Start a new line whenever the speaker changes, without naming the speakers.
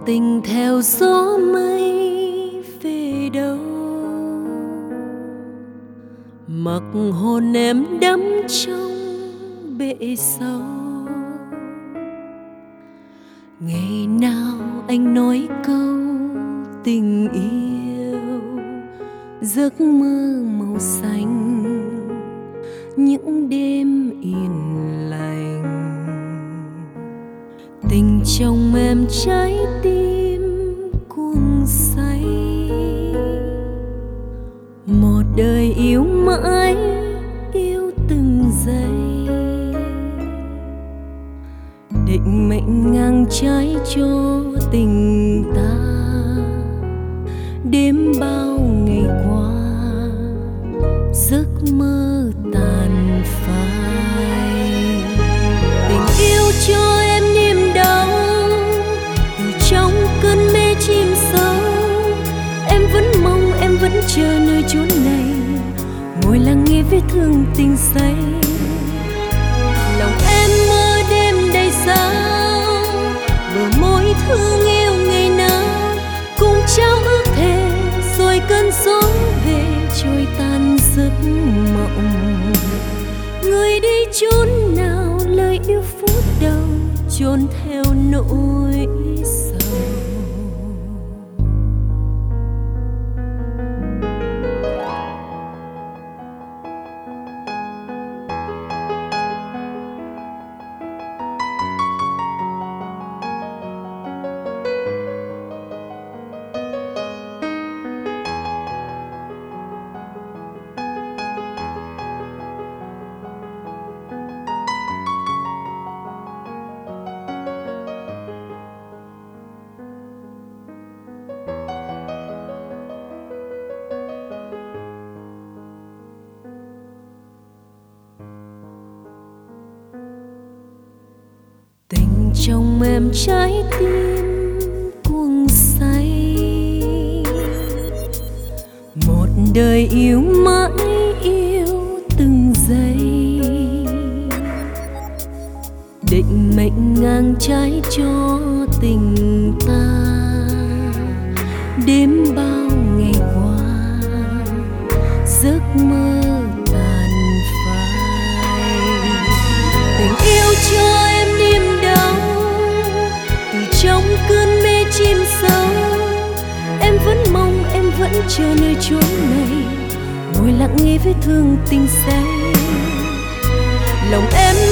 tình theo gió mây về đâu, mặc hồn em đắm trong bể sâu. Ngày nào anh nói câu tình yêu, giấc mơ màu xanh, những đêm yên lành. Tình trong em trái tim cuồng say, một đời yêu mãi, yêu từng giây. Định mệnh ngang trái cho tình ta, đêm bao ngày qua giấc mơ tàn phai. Tình yêu cho em niềm đau, từ trong cơn mê chìm sâu. Em vẫn mong, em vẫn chờ nơi chốn này, ngồi lắng nghe vết thương tình say. Lòng em mơ đêm đầy sao, bờ môi thương yêu ngày nào, cùng trao ước thề rồi cơn gió về trôi tan giấc mộng. Người đi chốn nào lời yêu phút đầu, chôn theo nỗi sầu. Tình trong em trái tim cuồng say, một đời yêu mãi, yêu từng giây. Định mệnh ngang trái cho tình ta, đêm bao ngày qua giấc mơ tàn phai. Tình yêu cho em niềm đau, từ trong cơn mê chìm sâu. Em vẫn mong, em vẫn chờ nơi chốn này, ngồi lặng nghe vết thương tình say. Lòng em